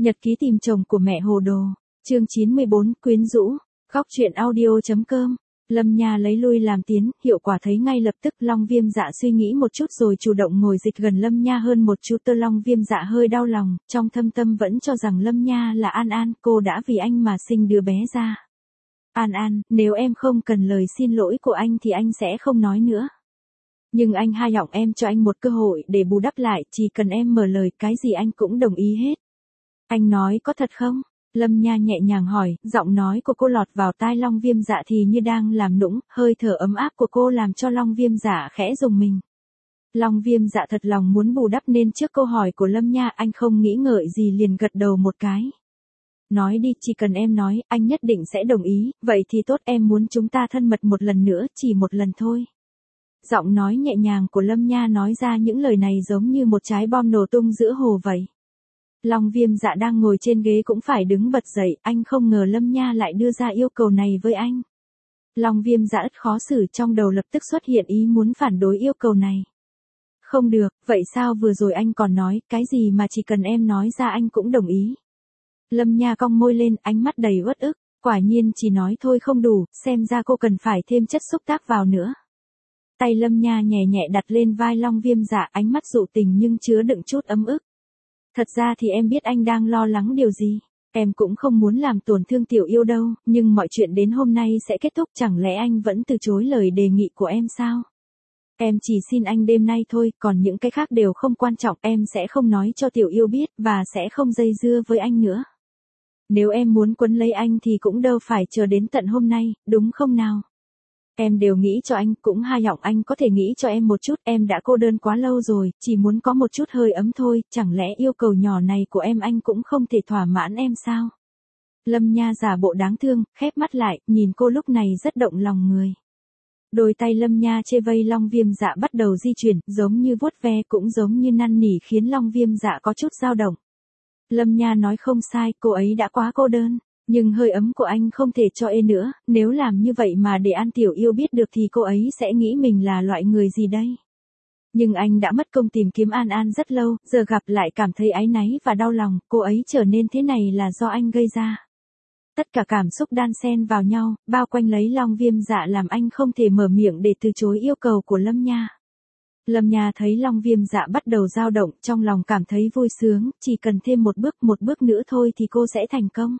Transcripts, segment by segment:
Nhật ký tìm chồng của mẹ hồ đồ. Chương 94, quyến rũ. Góc truyện audio.com. Lâm Nha lấy lui làm tiến, hiệu quả thấy ngay lập tức. Long Viêm Dạ suy nghĩ một chút rồi chủ động ngồi dịch gần Lâm Nha hơn một chút. Long Viêm Dạ hơi đau lòng, trong thâm tâm vẫn cho rằng Lâm Nha là An An, cô đã vì anh mà sinh đứa bé ra. An An, nếu em không cần lời xin lỗi của anh thì anh sẽ không nói nữa. Nhưng anh hai giọng em cho anh một cơ hội để bù đắp lại, chỉ cần em mở lời cái gì anh cũng đồng ý hết. Anh nói có thật không? Lâm Nha nhẹ nhàng hỏi, giọng nói của cô lọt vào tai Long Viêm Dạ thì như đang làm nũng, hơi thở ấm áp của cô làm cho Long Viêm Dạ khẽ rùng mình. Long Viêm Dạ thật lòng muốn bù đắp nên trước câu hỏi của Lâm Nha anh không nghĩ ngợi gì liền gật đầu một cái. Nói đi, chỉ cần em nói, anh nhất định sẽ đồng ý, vậy thì tốt, em muốn chúng ta thân mật một lần nữa, chỉ một lần thôi. Giọng nói nhẹ nhàng của Lâm Nha nói ra những lời này giống như một trái bom nổ tung giữa hồ vậy. Long Viêm Dạ đang ngồi trên ghế cũng phải đứng bật dậy, anh không ngờ Lâm Nha lại đưa ra yêu cầu này với anh. Long Viêm Dạ rất khó xử, trong đầu lập tức xuất hiện ý muốn phản đối yêu cầu này. Không được, vậy sao vừa rồi anh còn nói, cái gì mà chỉ cần em nói ra anh cũng đồng ý. Lâm Nha cong môi lên, ánh mắt đầy uất ức, quả nhiên chỉ nói thôi không đủ, xem ra cô cần phải thêm chất xúc tác vào nữa. Tay Lâm Nha nhẹ nhẹ đặt lên vai Long Viêm Dạ, ánh mắt dụ tình nhưng chứa đựng chút ấm ức. Thật ra thì em biết anh đang lo lắng điều gì. Em cũng không muốn làm tổn thương tiểu yêu đâu, nhưng mọi chuyện đến hôm nay sẽ kết thúc, chẳng lẽ anh vẫn từ chối lời đề nghị của em sao? Em chỉ xin anh đêm nay thôi, còn những cái khác đều không quan trọng, em sẽ không nói cho tiểu yêu biết, và sẽ không dây dưa với anh nữa. Nếu em muốn quấn lấy anh thì cũng đâu phải chờ đến tận hôm nay, đúng không nào? Em đều nghĩ cho anh, cũng hai giọng anh có thể nghĩ cho em một chút, em đã cô đơn quá lâu rồi, chỉ muốn có một chút hơi ấm thôi, chẳng lẽ yêu cầu nhỏ này của em anh cũng không thể thỏa mãn em sao? Lâm Nha giả bộ đáng thương, khép mắt lại, nhìn cô lúc này rất động lòng người. Đôi tay Lâm Nha chê vây Long Viêm Dạ bắt đầu di chuyển, giống như vuốt ve cũng giống như năn nỉ khiến Long Viêm Dạ có chút dao động. Lâm Nha nói không sai, cô ấy đã quá cô đơn. Nhưng hơi ấm của anh không thể cho ê nữa, nếu làm như vậy mà để An tiểu yêu biết được thì cô ấy sẽ nghĩ mình là loại người gì đây? Nhưng anh đã mất công tìm kiếm An An rất lâu, giờ gặp lại cảm thấy áy náy và đau lòng, cô ấy trở nên thế này là do anh gây ra. Tất cả cảm xúc đan xen vào nhau, bao quanh lấy Long Viêm Dạ làm anh không thể mở miệng để từ chối yêu cầu của Lâm Nha. Lâm Nha thấy Long Viêm Dạ bắt đầu dao động, trong lòng cảm thấy vui sướng, chỉ cần thêm một bước nữa thôi thì cô sẽ thành công.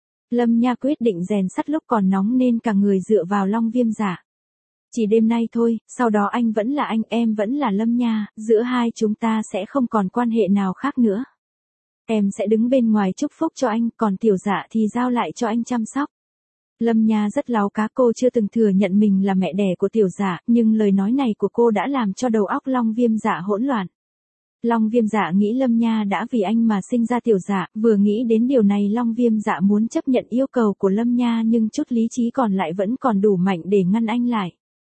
Lâm Nha quyết định rèn sắt lúc còn nóng nên cả người dựa vào Long Viêm Dạ. Chỉ đêm nay thôi, sau đó anh vẫn là anh, em vẫn là Lâm Nha, giữa hai chúng ta sẽ không còn quan hệ nào khác nữa. Em sẽ đứng bên ngoài chúc phúc cho anh, còn tiểu Dạ thì giao lại cho anh chăm sóc. Lâm Nha rất láo cá, cô chưa từng thừa nhận mình là mẹ đẻ của tiểu Dạ, nhưng lời nói này của cô đã làm cho đầu óc Long Viêm Dạ hỗn loạn. Long Viêm Dạ nghĩ Lâm Nha đã vì anh mà sinh ra tiểu Dạ, vừa nghĩ đến điều này Long Viêm Dạ muốn chấp nhận yêu cầu của Lâm Nha nhưng chút lý trí còn lại vẫn còn đủ mạnh để ngăn anh lại.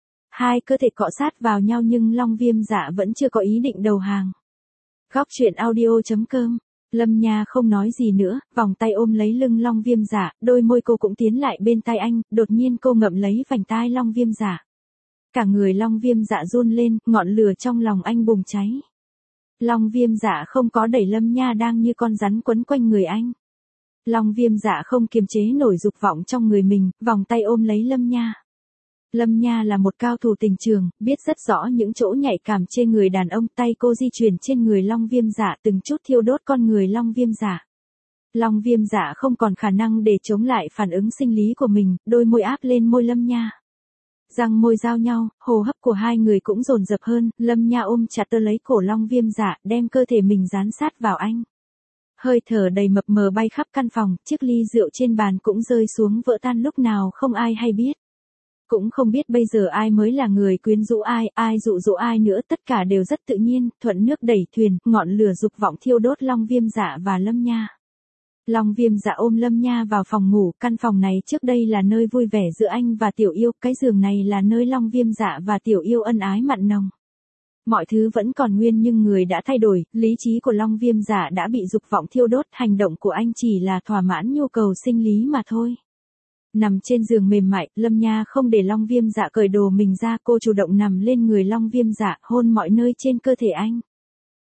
Hai cơ thể cọ sát vào nhau nhưng Long Viêm Dạ vẫn chưa có ý định đầu hàng. Góc truyện audio.com. Lâm Nha không nói gì nữa, vòng tay ôm lấy lưng Long Viêm Dạ, đôi môi cô cũng tiến lại bên tai anh, đột nhiên cô ngậm lấy vành tai Long Viêm Dạ. Cả người Long Viêm Dạ run lên, ngọn lửa trong lòng anh bùng cháy. Long Viêm Dạ không có đẩy Lâm Nha đang như con rắn quấn quanh người anh. Long Viêm Dạ không kiềm chế nổi dục vọng trong người mình, vòng tay ôm lấy Lâm Nha. Lâm Nha là một cao thủ tình trường, biết rất rõ những chỗ nhạy cảm trên người đàn ông, tay cô di chuyển trên người Long Viêm Dạ từng chút thiêu đốt con người Long Viêm Dạ. Long Viêm Dạ không còn khả năng để chống lại phản ứng sinh lý của mình, đôi môi áp lên môi Lâm Nha. Răng môi giao nhau, hô hấp của hai người cũng dồn dập hơn, Lâm Nha ôm chặt lấy cổ Long Viêm Dạ, đem cơ thể mình dán sát vào anh. Hơi thở đầy mập mờ bay khắp căn phòng, chiếc ly rượu trên bàn cũng rơi xuống vỡ tan lúc nào không ai hay biết. Cũng không biết bây giờ ai mới là người quyến rũ ai, ai dụ dỗ ai nữa, tất cả đều rất tự nhiên, thuận nước đẩy thuyền, ngọn lửa dục vọng thiêu đốt Long Viêm Dạ và Lâm Nha. Long Viêm Dạ ôm Lâm Nha vào phòng ngủ, căn phòng này trước đây là nơi vui vẻ giữa anh và tiểu yêu, cái giường này là nơi Long Viêm Dạ và tiểu yêu ân ái mặn nồng. Mọi thứ vẫn còn nguyên nhưng người đã thay đổi, lý trí của Long Viêm Dạ đã bị dục vọng thiêu đốt, hành động của anh chỉ là thỏa mãn nhu cầu sinh lý mà thôi. Nằm trên giường mềm mại, Lâm Nha không để Long Viêm Dạ cởi đồ mình ra, cô chủ động nằm lên người Long Viêm Dạ, hôn mọi nơi trên cơ thể anh.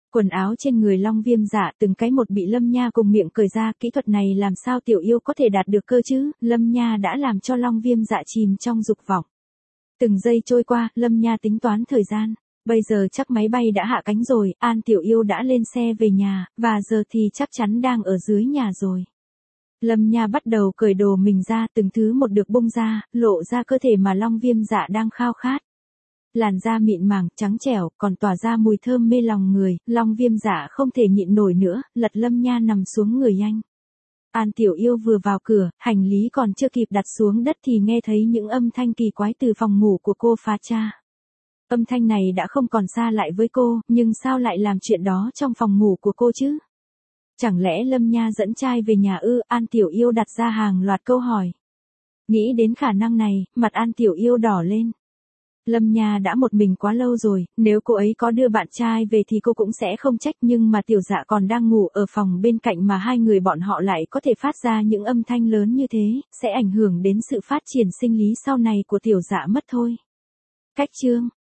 Quần áo trên người Long Viêm Dạ từng cái một bị Lâm Nha cùng miệng cởi ra, kỹ thuật này làm sao tiểu yêu có thể đạt được cơ chứ, Lâm Nha đã làm cho Long Viêm Dạ chìm trong dục vọng. Từng giây trôi qua, Lâm Nha tính toán thời gian. Bây giờ chắc máy bay đã hạ cánh rồi, An tiểu yêu đã lên xe về nhà, và giờ thì chắc chắn đang ở dưới nhà rồi. Lâm Nha bắt đầu cởi đồ mình ra, từng thứ một được bung ra, lộ ra cơ thể mà Long Viêm Dạ đang khao khát. Làn da mịn màng, trắng trẻo, còn tỏa ra mùi thơm mê lòng người, Long Viêm Dạ không thể nhịn nổi nữa, lật Lâm Nha nằm xuống người nhanh. An tiểu yêu vừa vào cửa, hành lý còn chưa kịp đặt xuống đất thì nghe thấy những âm thanh kỳ quái từ phòng ngủ của cô Phá Cha. Âm thanh này đã không còn xa lại với cô, nhưng sao lại làm chuyện đó trong phòng ngủ của cô chứ? Chẳng lẽ Lâm Nha dẫn trai về nhà ư? An tiểu yêu đặt ra hàng loạt câu hỏi. Nghĩ đến khả năng này, mặt An tiểu yêu đỏ lên. Lâm Nha đã một mình quá lâu rồi, nếu cô ấy có đưa bạn trai về thì cô cũng sẽ không trách, nhưng mà tiểu dạ còn đang ngủ ở phòng bên cạnh mà hai người bọn họ lại có thể phát ra những âm thanh lớn như thế, sẽ ảnh hưởng đến sự phát triển sinh lý sau này của tiểu dạ mất thôi. Cách chương